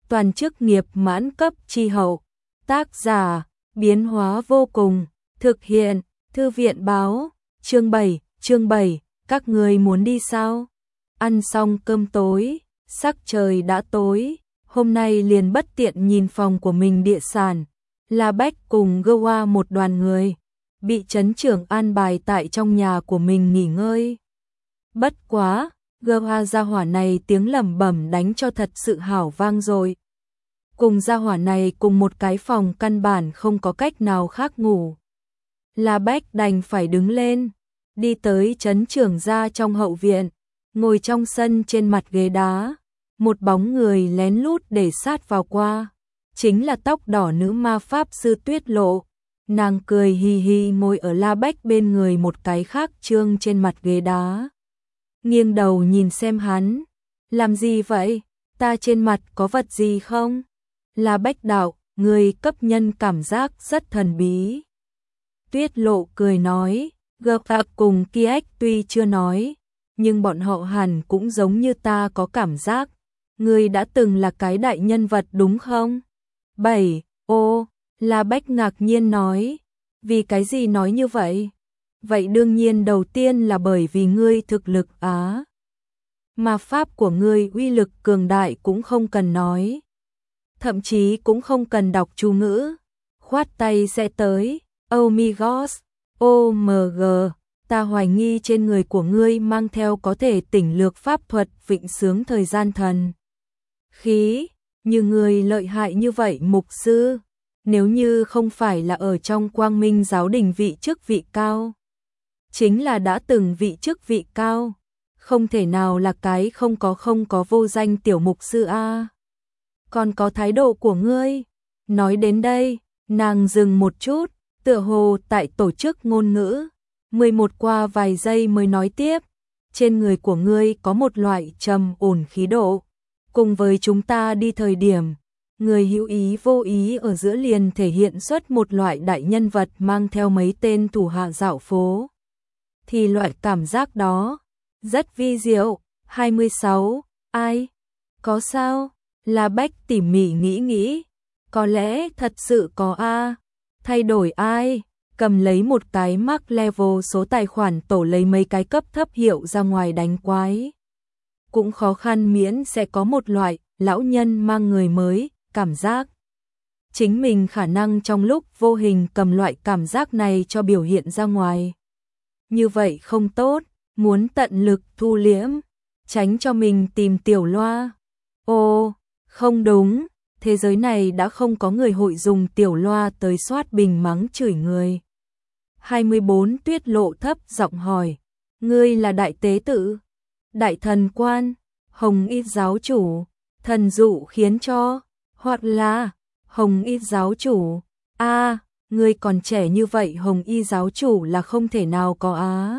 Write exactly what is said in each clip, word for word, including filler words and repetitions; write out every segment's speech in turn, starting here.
toàn chức nghiệp mãn cấp chi hậu. Tác giả, biến hóa vô cùng, thực hiện, thư viện báo, chương bảy, chương bảy, các người muốn đi sao? Ăn xong cơm tối, sắc trời đã tối, hôm nay liền bất tiện nhìn phòng của mình địa sản. La Bách cùng gơ qua một đoàn người, bị trấn trưởng an bài tại trong nhà của mình nghỉ ngơi. Bất quá, gơ hoa gia hỏa này tiếng lẩm bẩm đánh cho thật sự hảo vang rồi. Cùng gia hỏa này cùng một cái phòng căn bản không có cách nào khác ngủ. La Bách đành phải đứng lên, đi tới trấn trưởng gia trong hậu viện, ngồi trong sân trên mặt ghế đá, một bóng người lén lút để sát vào qua, chính là tóc đỏ nữ ma pháp sư Tuyết Lộ. Nàng cười hì hì ngồi ở La Bách bên người một cái khác trương trên mặt ghế đá. Nghiêng đầu nhìn xem hắn, làm gì vậy, ta trên mặt có vật gì không? La Bách đạo, người cấp nhân cảm giác rất thần bí. Tuyết Lộ cười nói, gợp tạc cùng Kiếc tuy chưa nói, nhưng bọn họ hẳn cũng giống như ta có cảm giác. Người đã từng là cái đại nhân vật đúng không? Bảy, ô, La Bách ngạc nhiên nói, vì cái gì nói như vậy? Vậy đương nhiên đầu tiên là bởi vì ngươi thực lực á. Mà pháp của ngươi uy lực cường đại cũng không cần nói. Thậm chí cũng không cần đọc chú ngữ. Khoát tay sẽ tới, oh my god, ô em giê, ta hoài nghi trên người của ngươi mang theo có thể tỉnh lược pháp thuật vịnh sướng thời gian thần. Khí, như ngươi lợi hại như vậy mục sư, nếu như không phải là ở trong Quang Minh giáo đình vị chức vị cao. Chính là đã từng vị chức vị cao, không thể nào là cái không có không có vô danh tiểu mục sư a. Còn có thái độ của ngươi. Nói đến đây, nàng dừng một chút, tựa hồ tại tổ chức ngôn ngữ, mười một qua vài giây mới nói tiếp, trên người của ngươi có một loại trầm ổn khí độ, cùng với chúng ta đi thời điểm, người hữu ý vô ý ở giữa liền thể hiện xuất một loại đại nhân vật mang theo mấy tên thủ hạ dạo phố. Thì loại cảm giác đó rất vi diệu. Hai mươi sáu, ai? Có sao? La Bách tỉ mỉ nghĩ nghĩ, có lẽ thật sự có a. Thay đổi ai? Cầm lấy một cái mark level số tài khoản tổ lấy mấy cái cấp thấp hiệu ra ngoài đánh quái. Cũng khó khăn miễn sẽ có một loại lão nhân mang người mới, cảm giác. Chính mình khả năng trong lúc vô hình cầm loại cảm giác này cho biểu hiện ra ngoài. Như vậy không tốt, muốn tận lực thu liễm, tránh cho mình tìm tiểu loa. Ô, không đúng, thế giới này đã không có người hội dùng tiểu loa tới soát bình mắng chửi người. hai mươi bốn Tuyết Lộ thấp giọng hỏi, ngươi là đại tế tử, đại thần quan, hồng y giáo chủ, thần dụ khiến cho, hoặc là hồng y giáo chủ, a, ngươi còn trẻ như vậy hồng y giáo chủ là không thể nào có á.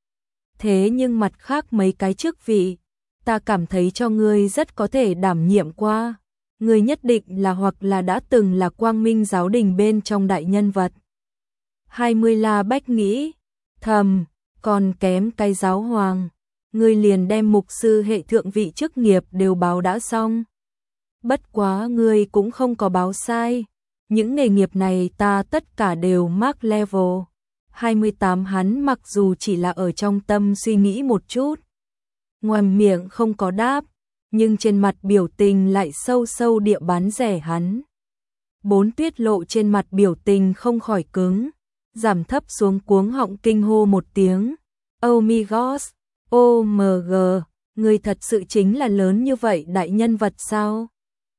Thế nhưng mặt khác mấy cái chức vị, ta cảm thấy cho ngươi rất có thể đảm nhiệm qua. Ngươi nhất định là hoặc là đã từng là Quang Minh giáo đình bên trong đại nhân vật. hai mươi La Bách nghĩ, thầm, còn kém cái giáo hoàng. Ngươi liền đem mục sư hệ thượng vị chức nghiệp đều báo đã xong. Bất quá ngươi cũng không có báo sai. Những nghề nghiệp này ta tất cả đều mark level. hai mươi tám hắn mặc dù chỉ là ở trong tâm suy nghĩ một chút, ngoài miệng không có đáp, nhưng trên mặt biểu tình lại sâu sâu địa bán rẻ hắn. Bốn Tuyết Lộ trên mặt biểu tình không khỏi cứng, giảm thấp xuống cuống họng kinh hô một tiếng. Oh my god, ô em giê, người thật sự chính là lớn như vậy đại nhân vật sao?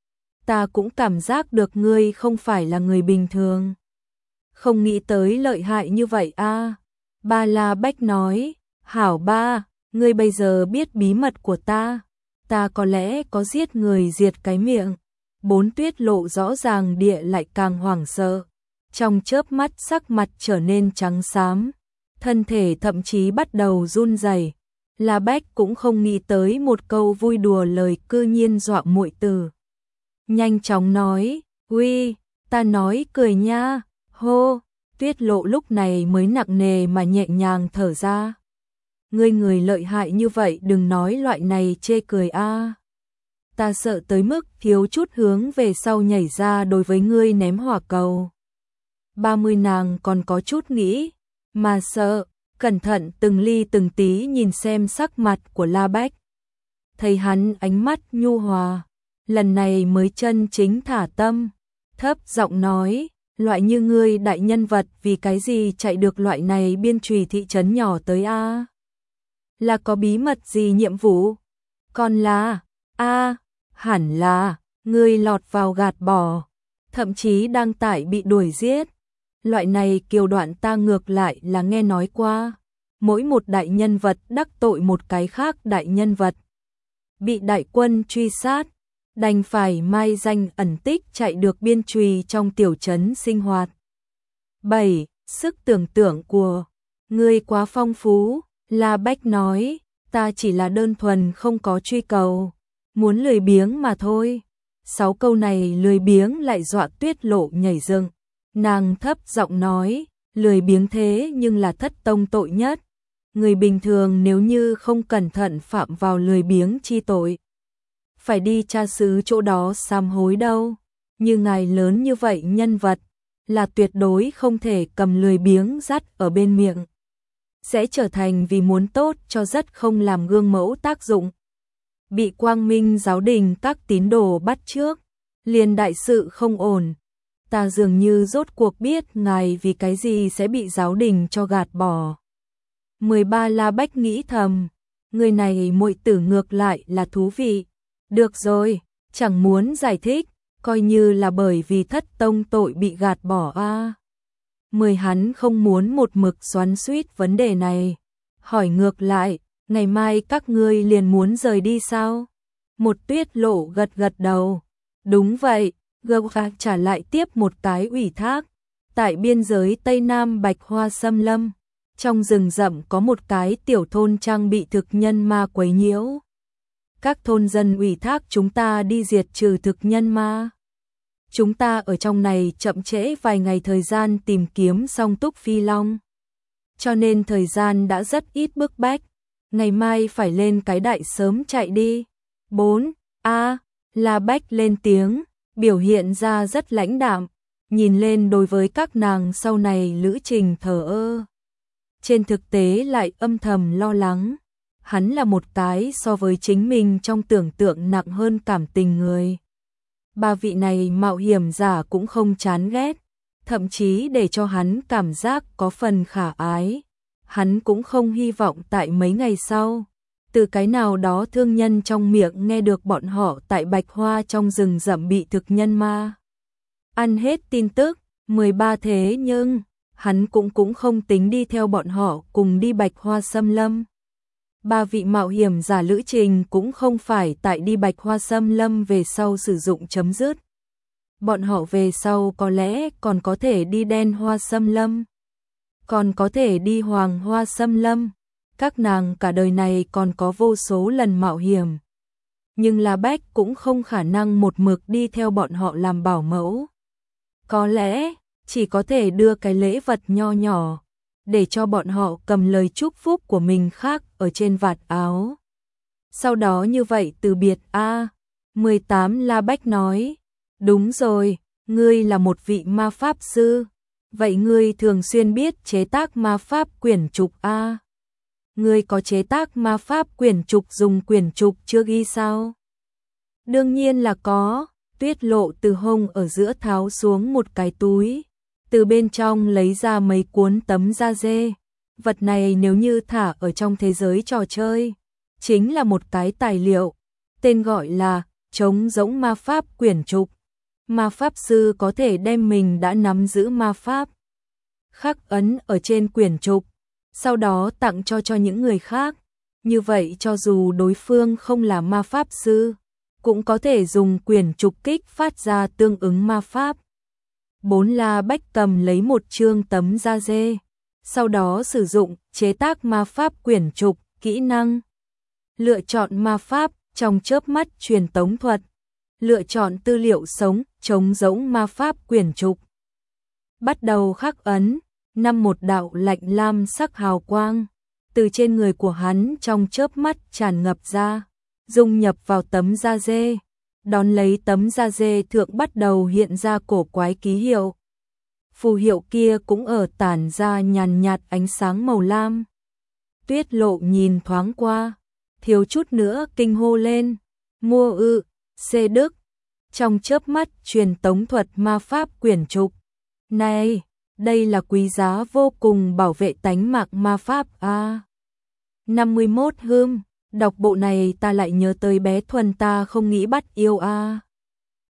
Ta cũng cảm giác được ngươi không phải là người bình thường. Không nghĩ tới lợi hại như vậy a. Ba La Bách nói, hảo ba, ngươi bây giờ biết bí mật của ta. Ta có lẽ có giết người diệt cái miệng. Bốn Tuyết Lộ rõ ràng địa lại càng hoảng sợ. Trong chớp mắt sắc mặt trở nên trắng xám. Thân thể thậm chí bắt đầu run rẩy. La Bách cũng không nghĩ tới một câu vui đùa lời cư nhiên dọa muội tử. Nhanh chóng nói, uy, ta nói cười nha, hô. Tuyết Lộ lúc này mới nặng nề mà nhẹ nhàng thở ra. Ngươi người lợi hại như vậy đừng nói loại này chê cười a. ta sợ tới mức thiếu chút hướng về sau nhảy ra đối với ngươi ném hỏa cầu. ba mươi nàng còn có chút nghĩ, mà sợ, cẩn thận từng ly từng tí nhìn xem sắc mặt của La Bách. Thấy hắn ánh mắt nhu hòa, lần này mới chân chính thả tâm, thấp giọng nói, loại như ngươi đại nhân vật vì cái gì chạy được loại này biên trùy thị trấn nhỏ tới a? Là có bí mật gì nhiệm vụ? Còn là, a, hẳn là, ngươi lọt vào gạt bỏ, thậm chí đang tại bị đuổi giết. Loại này kiều đoạn ta ngược lại là nghe nói qua, mỗi một đại nhân vật đắc tội một cái khác đại nhân vật. Bị đại quân truy sát, đành phải mai danh ẩn tích chạy được biên trùy trong tiểu trấn sinh hoạt. bảy. Sức tưởng tượng của ngươi quá phong phú, La Bách nói, ta chỉ là đơn thuần không có truy cầu, muốn lười biếng mà thôi. Sáu câu này lười biếng lại dọa Tuyết Lộ nhảy dựng. Nàng thấp giọng nói, lười biếng thế nhưng là thất tông tội nhất. Người bình thường nếu như không cẩn thận phạm vào lười biếng chi tội, phải đi tra xứ chỗ đó sám hối đâu. Như ngài lớn như vậy nhân vật, là tuyệt đối không thể cầm lười biếng dắt ở bên miệng. Sẽ trở thành vì muốn tốt cho rất không làm gương mẫu tác dụng. Bị Quang Minh giáo đình các tín đồ bắt trước, liền đại sự không ổn. Ta dường như rốt cuộc biết ngài vì cái gì sẽ bị giáo đình cho gạt bỏ. mười ba La Bách nghĩ thầm, người này muội tử ngược lại là thú vị. Được rồi, chẳng muốn giải thích, coi như là bởi vì thất tông tội bị gạt bỏ a. Mười hắn không muốn một mực xoắn xuýt vấn đề này. Hỏi ngược lại, ngày mai các ngươi liền muốn rời đi sao? Một Tuyết Lộ gật gật đầu. Đúng vậy, Gâu trả lại tiếp một cái ủy thác. Tại biên giới Tây Nam Bạch Hoa Xâm Lâm, trong rừng rậm có một cái tiểu thôn trang bị thực nhân ma quấy nhiễu. Các thôn dân ủy thác chúng ta đi diệt trừ thực nhân ma. Chúng ta ở trong này chậm trễ vài ngày thời gian tìm kiếm song túc phi long. Cho nên thời gian đã rất ít bức bách. Ngày mai phải lên cái đại sớm chạy đi. bốn. A. La Bách lên tiếng, biểu hiện ra rất lãnh đạm, nhìn lên đối với các nàng sau này lữ trình thờ ơ. Trên thực tế lại âm thầm lo lắng. Hắn là một cái so với chính mình trong tưởng tượng nặng hơn cảm tình người. Ba vị này mạo hiểm giả cũng không chán ghét, thậm chí để cho hắn cảm giác có phần khả ái. Hắn cũng không hy vọng tại mấy ngày sau, từ cái nào đó thương nhân trong miệng nghe được bọn họ tại Bạch Hoa trong rừng rậm bị thực nhân ma ăn hết tin tức. mười ba thế nhưng, hắn cũng cũng không tính đi theo bọn họ cùng đi Bạch Hoa Xâm Lâm. Ba vị mạo hiểm giả lữ trình cũng không phải tại đi Bạch Hoa Xâm Lâm về sau sử dụng chấm dứt. Bọn họ về sau có lẽ còn có thể đi Đen Hoa Xâm Lâm, còn có thể đi Hoàng Hoa Xâm Lâm. Các nàng cả đời này còn có vô số lần mạo hiểm. Nhưng La Bách cũng không khả năng một mực đi theo bọn họ làm bảo mẫu. Có lẽ chỉ có thể đưa cái lễ vật nho nhỏ, để cho bọn họ cầm lời chúc phúc của mình khác ở trên vạt áo. Sau đó như vậy từ biệt a. mười tám La Bách nói, đúng rồi, ngươi là một vị ma pháp sư, vậy ngươi thường xuyên biết chế tác ma pháp quyển trục a? Ngươi có chế tác ma pháp quyển trục dùng quyển trục chưa ghi sao? Đương nhiên là có. Tuyết Lộ từ hông ở giữa tháo xuống một cái túi, từ bên trong lấy ra mấy cuốn tấm da dê. Vật này nếu như thả ở trong thế giới trò chơi, chính là một cái tài liệu, tên gọi là trống rỗng ma pháp quyển trục. Ma pháp sư có thể đem mình đã nắm giữ ma pháp khắc ấn ở trên quyển trục, sau đó tặng cho cho những người khác. Như vậy cho dù đối phương không là ma pháp sư, cũng có thể dùng quyển trục kích phát ra tương ứng ma pháp. Bốn La Bách cầm lấy một chương tấm da dê, sau đó sử dụng chế tác ma pháp quyển trục, kỹ năng. Lựa chọn ma pháp trong chớp mắt truyền tống thuật. Lựa chọn tư liệu sống, trống rỗng ma pháp quyển trục. Bắt đầu khắc ấn, năm một đạo lạnh lam sắc hào quang từ trên người của hắn trong chớp mắt tràn ngập ra, dung nhập vào tấm da dê, đón lấy tấm da dê thượng bắt đầu hiện ra cổ quái ký hiệu. Phù hiệu kia cũng ở tản ra nhàn nhạt ánh sáng màu lam. Tuyết Lộ nhìn thoáng qua, thiếu chút nữa kinh hô lên, mua ư, xê đức. Trong chớp mắt truyền tống thuật ma pháp quyển trục. Này, đây là quý giá vô cùng bảo vệ tánh mạng ma pháp a. À, năm mươi mốt hươm, đọc bộ này ta lại nhớ tới bé Thuần ta không nghĩ bắt yêu a. À.